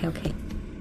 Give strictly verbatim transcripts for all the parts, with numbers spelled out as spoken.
OK OK。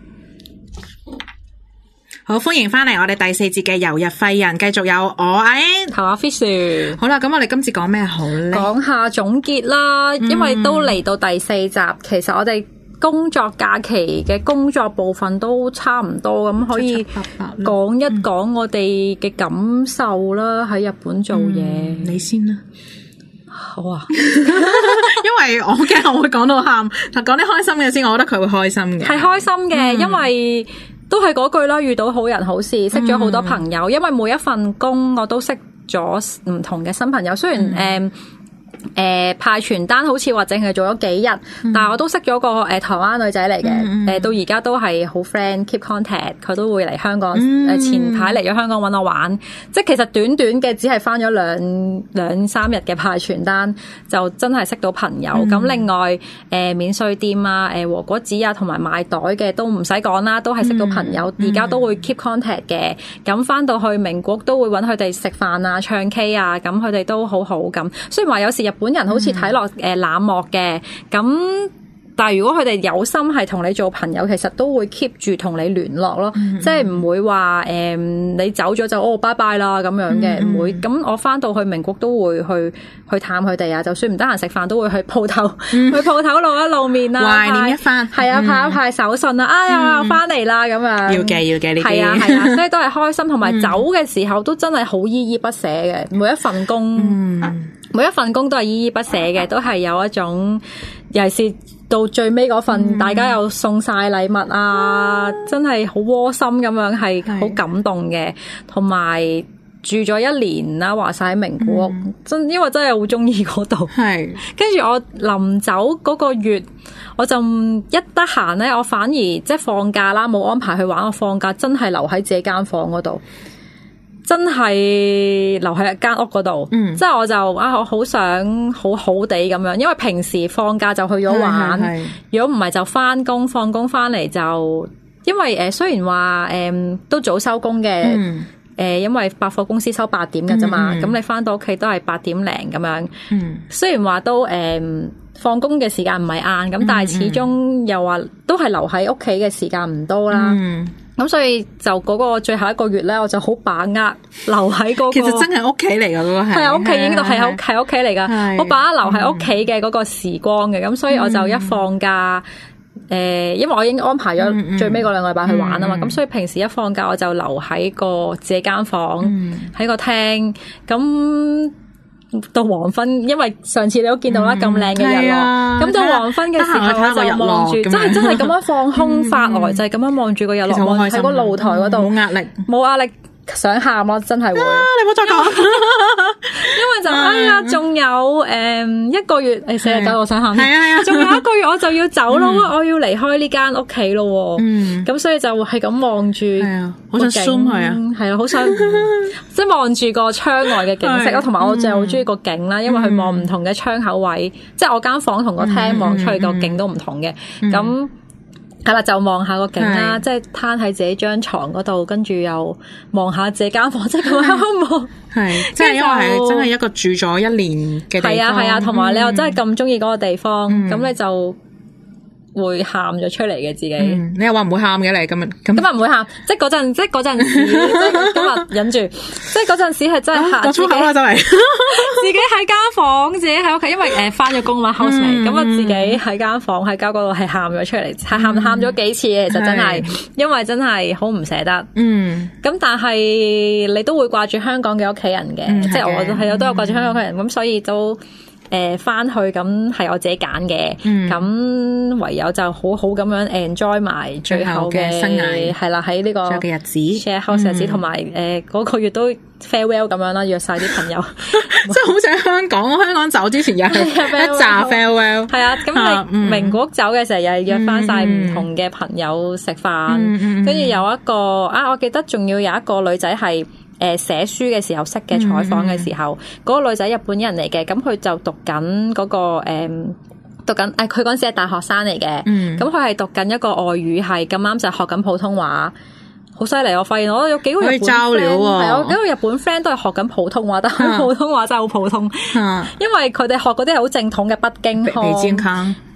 好，歡迎翻嚟我哋第四節嘅遊日廢人，繼續有我阿 Ann 同阿 Fish。 好啦，咁我哋今次講咩好咧？ 講下總結啦，因為都嚟到第四集，嗯、其實我哋工作假期嘅工作部分都差唔多，咁可以講一講我哋嘅感受啦。喺日本做嘢、嗯， 你先啦。 好啊， 因為我驚我會講到喊，講啲開心嘅先，我覺得佢會開心嘅， 係開心嘅，嗯、因為。都係嗰句啦，遇到好人好事，識咗好多朋友。嗯、因為每一份工我都識咗唔同嘅新朋友。雖然誒。嗯誒、呃，派傳單好似話淨係做咗幾日，嗯、但係我都識咗個誒、呃、台灣女仔嚟嘅，誒、嗯呃、到而家都係好 friend，keep contact，佢都會嚟香港，誒、嗯呃、前排嚟咗香港搵我玩，即係其實短短嘅只係返咗兩兩三日嘅派傳單，就真係識到朋友。咁、嗯、另外誒、呃、免稅店啊，誒、呃、和果子啊，同埋賣袋嘅都唔使講啦，都係識到朋友，而家、嗯、都會 keep contact 嘅。咁返到去名古屋都會搵佢哋食飯啊、唱 K 啊，咁佢哋都好好咁。雖然話有時日本人好似睇落誒冷漠嘅，咁、嗯、但係如果佢哋有心係同你做朋友，其實都會 keep 住同你聯絡咯，嗯、即係唔會話誒、呃、你走咗就哦拜拜啦咁樣嘅，唔、嗯、會。咁我翻到去名古屋都會去去探佢哋啊，就算唔得閒食飯都會去鋪頭、嗯、去鋪頭露一露面啊，懷念一番，係啊，派一派手信啊，哎呀翻嚟啦咁樣，要嘅要嘅呢啲，係啊係啊，所以都係開心，同埋走嘅時候都真係好依依不捨嘅，每一份工。嗯每一份工都係依依不捨嘅，都係有一種，尤其是到最尾嗰份，嗯、大家又送晒禮物啊，嗯、真係好窩心咁樣，係好感動嘅。同埋是住咗一年啦，話晒喺名古屋，嗯、真因為真係好中意嗰度。係跟住我臨走嗰個月，我就一得閒咧，我反而即係放假啦，冇安排去玩。我放假真係留喺自己間房嗰度。真係留喺間屋嗰度，嗯、即係我就啊，我好想好好地咁樣，因為平時放假就去咗玩，是是是如果唔係就翻工，放工翻嚟就，因為誒、呃、雖然話誒、呃、都早收工嘅，誒、嗯呃、因為百貨公司收八點㗎啫嘛，咁、嗯嗯、你翻到屋企都係八點零咁樣，嗯、雖然話都誒、呃、放工嘅時間唔係晏，咁、嗯、但係始終又話都係留喺屋企嘅時間唔多啦。嗯咁所以就嗰個最後一個月咧，我就好把握留喺嗰個。其實真係屋企嚟噶，嗰個係。係啊，屋企已經到係喺係屋企嚟噶。我把握留喺屋企嘅嗰個時光嘅，咁所以我就一放假，誒，因為我已經安排咗最尾嗰兩個禮拜去玩啊嘛，咁所以平時一放假我就留喺個自己間房，喺個廳咁。到黃昏，因為上次你都見到啦，咁靚嘅日落，咁到黃昏嘅時候我就望住，真係真係咁樣放空發呆，就係咁樣望住個日落，望喺個露台嗰度，冇壓力，冇壓力。想喊咯，真係會。啊、你唔好再講，因為就哎呀，仲有誒、嗯、一個月，誒四日九，我想喊。係啊係啊，仲有一個月我就要走咯，嗯、我要離開呢間屋企咯。嗯，咁所以就係咁望住，係啊，好想 zoom 佢啊，係啊，好想即係望住個窗外嘅景色咯，同埋我就好中意個景啦，因為佢望唔同嘅窗口位，嗯、即係我間房同個廳望出去個景都唔同嘅，咁、嗯。係啦，就望下個景啦，是即係攤喺自己張床嗰度，跟住又望下自己間房，即係咁樣望。係，即係因為係真係一個住咗一年嘅地方。係啊係啊，同埋你又真係咁中意嗰個地方，咁、嗯、你就會喊咗出嚟嘅自己。嗯、你又話唔會喊嘅你今日，今日唔會喊，即係嗰陣，即係嗰陣時，即係今日忍住，即係嗰陣時係真係喊。講粗口啦，真係。自己喺間房，自己喺屋企，因為誒翻咗工嘛 house 嚟，咁啊自己喺間房喺間嗰度係喊咗出嚟，係喊喊咗幾次嘅，其實真係，因為真係好唔捨得。嗯。咁但係你都會掛住香港嘅屋企人嘅，即係我係我都有掛住香港嘅人，咁所以都。誒，翻去咁係我自己揀嘅，咁、嗯、唯有就好好咁樣 enjoy 埋最後嘅生涯，係啦，喺呢個嘅日子 share house 日子，同埋誒嗰個月都 farewell 咁樣啦，約晒啲朋友，即係好似香港，香港走之前又係一紮 farewell，係啊，咁你名古屋走嘅時候又係約翻晒唔同嘅朋友食飯，跟住、嗯嗯、有一個啊，我記得仲要有一個女仔係。誒，寫書嘅時候識嘅，採訪嘅時候，嗰、嗯、個女仔日本人嚟嘅，咁佢就讀緊嗰、嗰個誒、嗯，讀緊誒，佢嗰陣時係大學生嚟嘅，咁佢係讀緊一個外語系，咁啱就學緊普通話，好犀利！我發現我有幾個日本 friend，係有幾個日本 friend 都係學緊普通話，但係普通話真係好普通，啊、因為佢哋學嗰啲係好正統嘅北京腔。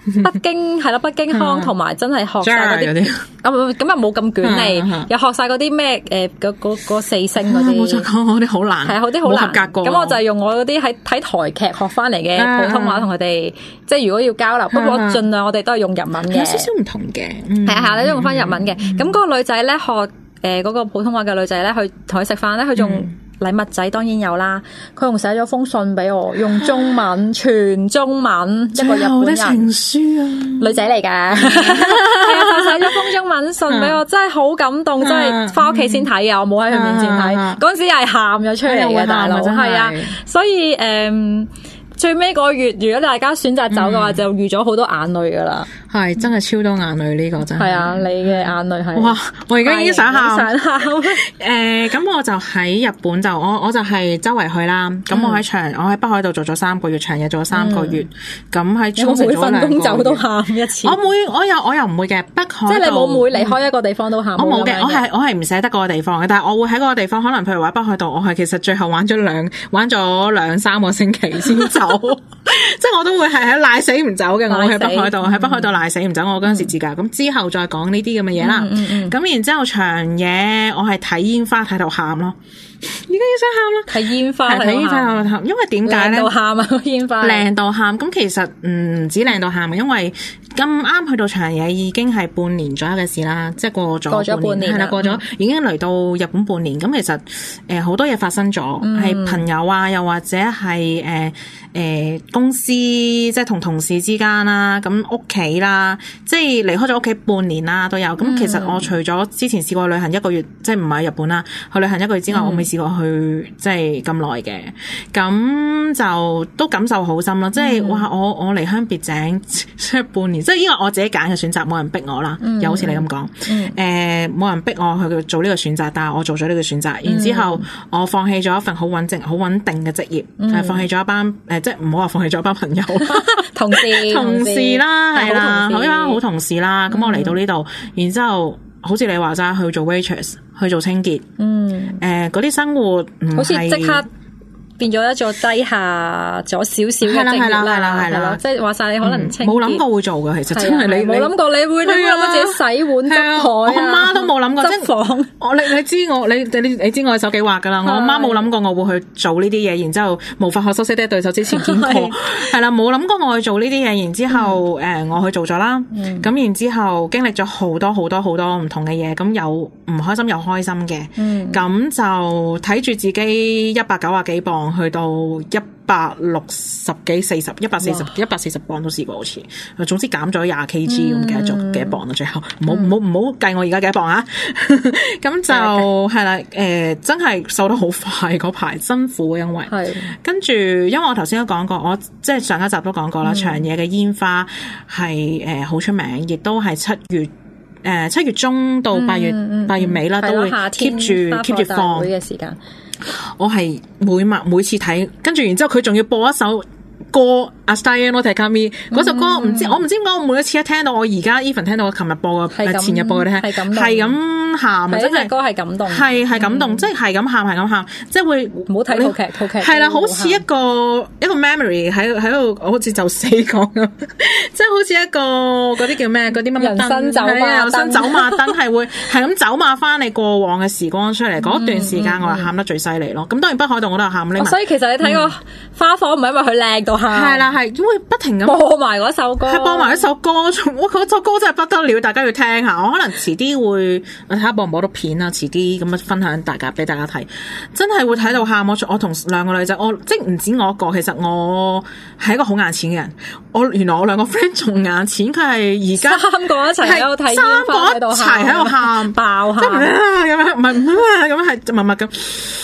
北京係啦，北京腔同埋真係學晒嗰啲，啊咁啊冇咁捲利，又學晒嗰啲咩誒嗰嗰嗰四聲嗰啲。 冇錯，講嗰啲好難， 係啊，嗰啲好難。 冇合格過。 咁我就用我嗰啲喺睇台劇學翻嚟嘅普通話同佢哋，即係如果要交流，不過盡量我哋都係用日文嘅。 有少少唔同嘅， 係啊係啊，你都用翻日文嘅。咁嗰個女仔咧學誒嗰個普通話嘅女仔咧，去同佢食飯咧，佢仲。禮物仔當然有啦，佢仲寫咗封信俾我，用中文全中文，一個日本人情書啊， 女仔嚟㗎，係啊，就寫咗封中文信俾我，真係好感動，真係翻屋企先睇啊，我冇喺佢面前睇，嗰陣時又係喊咗出嚟嘅大佬，係啊，所以誒最尾個月，如果大家選擇走嘅話，就預咗好多眼淚㗎啦。 係真係超多眼淚呢個真係。係啊，你嘅眼淚係。 哇！我而家已經想喊。 想喊。 誒，咁我就喺日本就我我就係周圍去啦。咁我喺長我喺北海道做咗三個月，長野做咗三個月。咁喺沖繩做兩個月。每份工走都喊一次。我每我又我又唔會嘅，北海道。即係你冇每離開一個地方都喊。我冇嘅，我係我係唔捨得嗰個地方嘅，但係我會喺嗰個地方，可能譬如話北海道，我係其實最後玩咗兩玩咗兩三個星期先走。即係我都會係喺賴死唔走嘅，我喺北海道喺北海道賴死唔走，我嗰陣時自駕。咁之後再講呢啲咁嘅嘢啦。咁然之後長野，我係睇煙花睇到喊咯。而家要想喊咯， 睇煙花睇煙花睇到喊，因為點解咧？ 靚到喊啊！煙花靚到喊，咁其實唔止靚到喊嘅，因為咁啱去到長野已經係半年左右嘅事啦，即係過咗過咗半年， 係啦，過咗已經嚟到日本半年。咁其實誒好多嘢發生咗，係、嗯、朋友啊，又或者係誒誒公司，即係同同事之間啦，咁屋企啦，即係離開咗屋企半年啦都有。咁、嗯、其實我除咗之前試過旅行一個月，即係唔係日本啦，去旅行一個月之外，嗯、我未試過去即係咁耐嘅。咁就都感受好深咯，即係哇！我我離鄉別井即係半年。即係因為我自己揀嘅選擇，冇人逼我啦，又、嗯、好似你咁講，誒、嗯，冇、呃、人逼我去做呢個選擇，但係我做咗呢個選擇，然之後我放棄咗一份好穩定、好穩定嘅職業，係、嗯、放棄咗一班誒、呃，即係唔好話放棄咗一班朋友， 同事、 同事啦，係啦，好啦，好同事啦，咁、嗯、我嚟到呢度，然之後好似你話齋去做 waitress， 去做清潔，嗯，誒、呃，嗰啲生活唔好似即刻。變咗一座低下咗少少嘅職業啦，係啦，係啦，即係話晒你可能清潔， 冇諗過會做嘅，其實真係你冇諗過你會諗過自己洗碗執台， 我阿媽都冇諗過執房。 我你你知我你你你知我手幾畫噶啦，我阿媽冇諗過我會去做呢啲嘢，然之後無法可修飾的對手之前見過，係啦，冇諗過我去做呢啲嘢，然之後誒我去做咗啦，咁然之後經歷咗好多好多好多唔同嘅嘢，咁有唔開心又開心嘅，咁就睇住自己一百九啊幾磅。去到一百六十幾、四十、一百四十、一百四十磅都試過好似，總之減咗廿 kg 咁，唔記得咗幾多磅啦。最後唔好唔好唔好計我而家幾多磅啊！咁就係啦，誒、呃，真係瘦得好快嗰排，辛苦因為係跟住，因為我頭先都講過，我即係上一集都講過啦，長野嘅煙花係誒好出名，亦都係七月誒七、呃、月中到八月八、嗯、月尾啦，都會 keep 住 keep 住放嘅時間。 我係每晚每次睇，跟住然之後佢仲要播一首歌《Astai no Tekami》嗰首歌，唔知我唔知點解我每一次一聽到，我而家 even 聽到我琴日播嘅前日播嘅咧，係咁喊啊！真係歌係感動， 係係感動，即係係咁喊係咁喊，即係會唔好睇套劇套劇係啦，好似一個一個 memory 喺喺度，好似就死講咁，即係好似一個嗰啲叫咩嗰啲乜乜燈，人生走馬燈係會係咁走馬翻你過往嘅時光出嚟，嗰段時間我係喊得最犀利咯。咁當然北海道我都有喊呢， 所以其實你睇個花火唔係因為佢靚到喊， 係啦係，因為不停咁播埋嗰首歌， 係播埋一首歌，我嗰首歌真係不得了，大家要聽下。我可能遲啲會睇下播唔播到片啊，遲啲咁樣分享大家俾大家睇，真係會睇到喊。我我同兩個女仔，我即係唔止我一個，其實我係一個好眼淺嘅人。我原來我兩個 friend 仲眼淺，佢係而家三個一齊喺度睇， 三個一齊喺度喊爆喊， 咁樣唔係唔係咁樣係默默咁。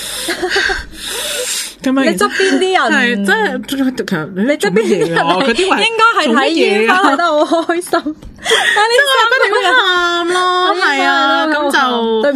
你側邊啲人係真係，其實你側邊啲人嗰啲應該係睇煙花睇得好開心，但係你不停喊咯，係啊，咁就對唔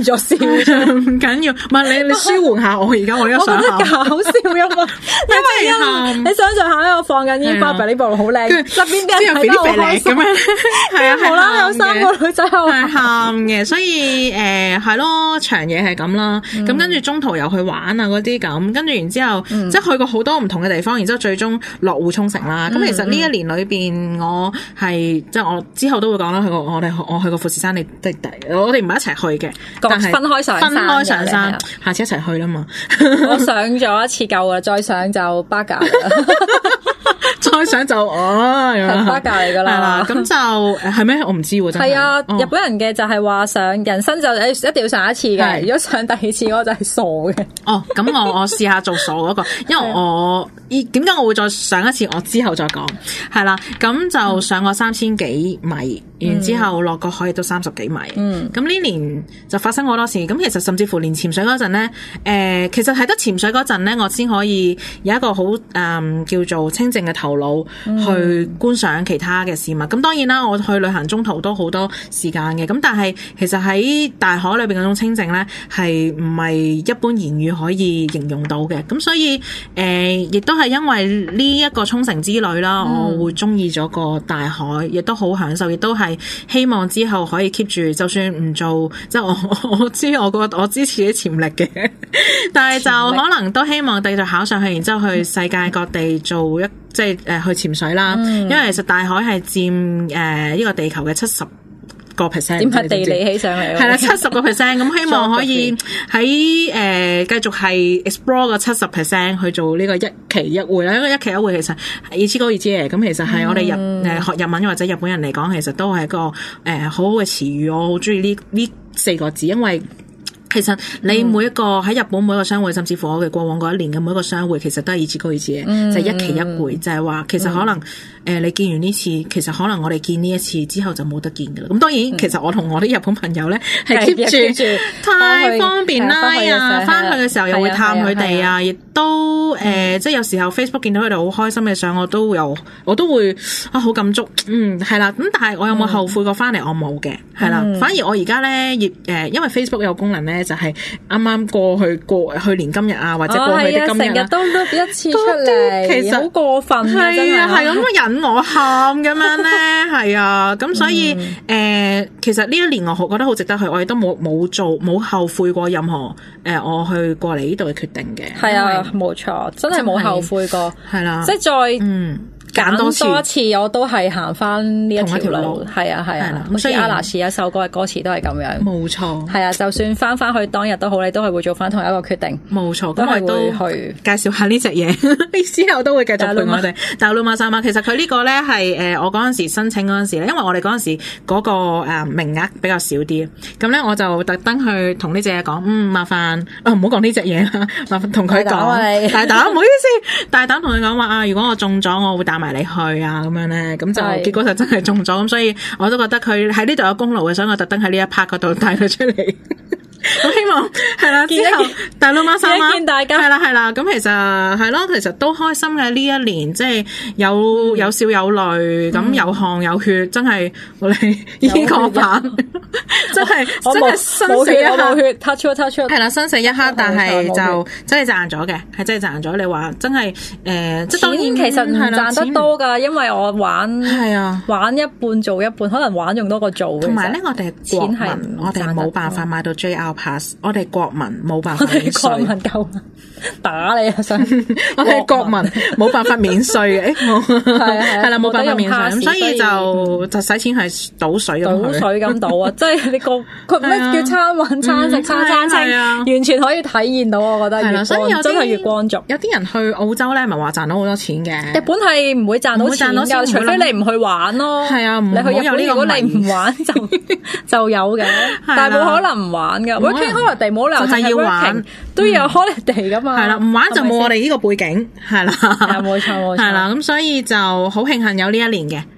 喊咗笑， 唔緊要，唔係你你舒緩下我而家我而家我覺想喊， 得搞笑因為因為因為你想象下咧，我放緊煙花，呢部好靚，側邊啲人睇得好開心咁樣，係啊， 無啦啦有三個女仔喺度係喊嘅，所以誒係咯，長嘢係咁啦，咁跟住中途又去玩啊嗰啲咁，跟住然之後即係去過好多唔同嘅地方，然之後最終落戶沖繩啦。咁其實呢一年裏邊我係即係我之後都會講啦，去過我哋我去過富士山，你即我哋唔係一齊去嘅，但係分開上分開上山，下次一齊去啦嘛。 我上咗一次夠啦，再上就巴架啦。 再上就哦， 係巴架嚟噶啦。 咁就誒係咩？我唔知喎，真係。 係啊，日本人嘅就係話上人生就誒一定要上一次嘅，如果上第二次嗰個就係傻嘅。哦， 咁我我試下做傻嗰個，因為我依點解我會再上一次？我之後再講。係啦，咁就上過三千幾米，然之後落個海亦都三十幾米。嗯，咁呢年就發生好多事。咁其實甚至乎連潛水嗰陣咧，誒，其實係得潛水嗰陣咧，我先可以有一個好誒叫做清靜嘅頭腦去觀賞其他嘅事物。咁當然啦，我去旅行中途都好多時間嘅。咁但係其實喺大海裏邊嗰種清靜咧，係唔係一般言語可以形容到嘅。咁所以誒，亦都係因為呢一個沖繩之旅啦，嗯、我會中意咗個大海，亦都好享受，亦都係希望之後可以 keep 住，就算唔做，即係我我知我個我支持啲潛力嘅，但係就可能都希望繼續考上去，然之後去世界各地做一即係誒去潛水啦。嗯、因為其實大海係佔誒呢個地球嘅七十個 percent， 點解地理起上嚟？ 係啦，七十個 percent， 咁希望可以喺誒繼續係 explore 個七十 percent 去做呢個一期一會啦。因為一期一會其實意思高意思嘅，咁其實係我哋日誒、嗯、學日文或者日本人嚟講，其實都係一個誒、呃、好好嘅詞語。我好中意呢呢四個字，因為其實你每一個喺日本每一個商會，甚至乎我嘅過往嗰一年嘅每一個商會，其實都係意思高意思嘅，嗯、就係一期一會，就係、是、話其實可能。嗯誒、呃，你見完呢次，其實可能我哋見呢一次之後就冇得見㗎啦。咁當然，嗯、其實我同我啲日本朋友咧係 keep 住太方便啦啊！翻去嘅時候又會探佢哋啊，亦都誒、呃，即係有時候 Facebook 見到佢哋好開心嘅相，我都有，我都會啊好感觸。嗯，係啦。咁但係我有冇後悔過翻嚟？我冇嘅，係啦。嗯、反而我而家咧，亦誒，因為 Facebook 有功能咧，就係啱啱過去過去年今日啊，或者過去嘅今日成日都碌一次出嚟，其實好過分啊！真係係咁嘅人。我喊咁樣咧，係啊，咁所以誒、嗯呃，其實呢一年我好覺得好值得去，我亦都冇冇做冇後悔過任何誒、呃，我去過嚟呢度嘅決定嘅。係啊， 冇錯，真係冇後悔過，係啦，即係再嗯。 揀多次，多次我都係行翻呢一條路，係啊係啊，好似阿拉斯一首歌嘅歌詞都係咁樣， 冇錯， 係啊，就算翻翻去當日都好，你都係會做翻同一個決定， 冇錯， 都係會去介紹下呢隻嘢，之後都會繼續陪我哋。大陸馬薩馬其實佢呢個咧係誒我嗰陣時申請嗰陣時咧，因為我哋嗰陣時嗰個誒名額比較少啲，咁咧我就特登去同呢隻嘢講，嗯麻煩啊唔好講呢隻嘢啦，麻煩同佢講，大膽唔好意思，大膽同佢講話啊，如果我中咗，我會帶埋你去啊，咁樣咧，咁就結果就真係中咗，咁所以我都覺得佢喺呢度有功勞嘅，所以我特登喺呢一 part 嗰度帶佢出嚟。咁希望係啦，之後大陸馬薩馬見大家係啦係啦，咁其實係咯，其實都開心嘅呢一年，即係有有笑有淚，咁有汗有血，真係我哋呢個版真係真係生死一刻 touch touch 係啦，生死一刻，但係就真係賺咗嘅，係真係賺咗。你話真係誒，即係當然其實唔賺得多噶，因為我玩係啊，玩一半做一半，可能玩仲多過做。 同埋咧，我哋係國民，我哋係冇辦法買到 J R Pass，我哋國民冇辦法免稅， 國民夠打你啊！想我哋國民冇辦法免稅嘅，係係啦，冇辦法免稅，咁所以就就使錢係倒水咁， 倒水咁倒啊！即係你個佢咩叫餐揾餐食餐餐清，完全可以體驗到，我覺得月光真係月光族。 有啲人去澳洲咧，咪話賺到好多錢嘅。 日本係唔會賺到錢㗎，除非你唔去玩咯。 係啊， 你去日本如果你唔玩就就有嘅，但係冇可能唔玩㗎。working holiday 冇理由就係要玩， 都要有 holiday 㗎嘛。 係啦，唔玩就冇我哋呢個背景，係啦， 係冇錯冇錯， 係啦，咁所以就好慶幸有呢一年嘅。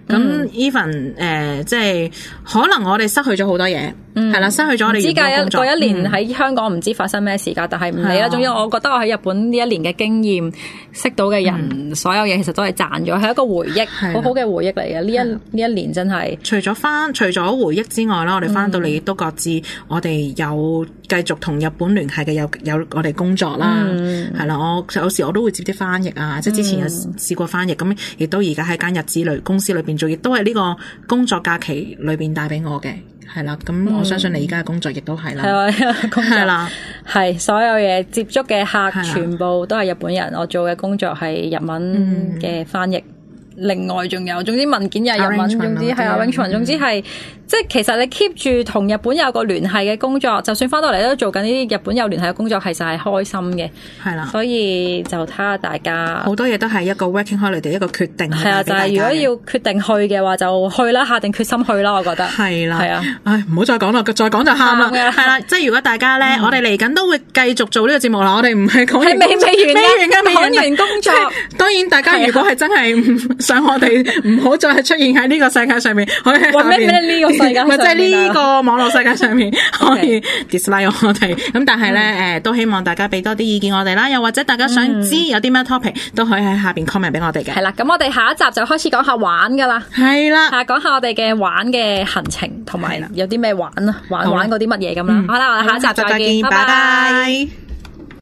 咁 even 誒，即係可能我哋失去咗好多嘢，係啦、嗯，失去咗我哋原本工作。 過一年喺香港唔知發生咩事㗎，但係唔理啦。總之我覺得我喺日本呢一年嘅經驗，識到嘅人，嗯、所有嘢其實都係賺咗，係一個回憶，好好嘅回憶嚟嘅。呢一呢一年真係。除咗翻， 除咗回憶之外啦，我哋翻到嚟亦都各自，我哋有繼續同日本聯繫嘅，有有我哋工作啦，係啦、嗯。我有時我都會接啲翻譯啊，即係之前有試過翻譯，咁亦都而家喺間日資類公司裏邊做，亦都係呢個工作假期裏邊帶俾我嘅。係啦，咁我相信你而家嘅工作亦都係啦，係啦， 係所有嘢接觸嘅客全部都係日本人，我做嘅工作係日文嘅翻譯。另外仲有，總之文件又係日文，總之係啊，永存，總之係即係其實你 keep 住同日本有個聯繫嘅工作，就算翻到嚟都做緊呢啲日本有聯繫嘅工作，其實係開心嘅。係啦，所以就睇下大家好多嘢都係一個 working holiday 一個決定。 係啊，就係如果要決定去嘅話，就去啦，下定決心去啦。我覺得係啦， 係啊， 唉，唔好再講啦，再講就喊啦。係啦，即係如果大家咧，我哋嚟緊都會繼續做呢個節目啦。我哋唔係講完未未完未完嘅未講完工作。 當然，大家如果係真係唔想我哋。唔好再出現喺呢個世界上面，可以喺下面呢個世界上面， 即係呢個網絡世界上面可以 dislike 我哋。咁但係咧，誒都希望大家俾多啲意見我哋啦，又或者大家想知有啲咩 topic 都可以喺下邊 comment 俾我哋嘅。係啦，咁我哋下一集就開始講下玩噶啦。 係啦， 係講下我哋嘅玩嘅行程，同埋有啲咩玩啊，玩玩嗰啲乜嘢咁啦。好啦，我哋下一集再見，拜拜。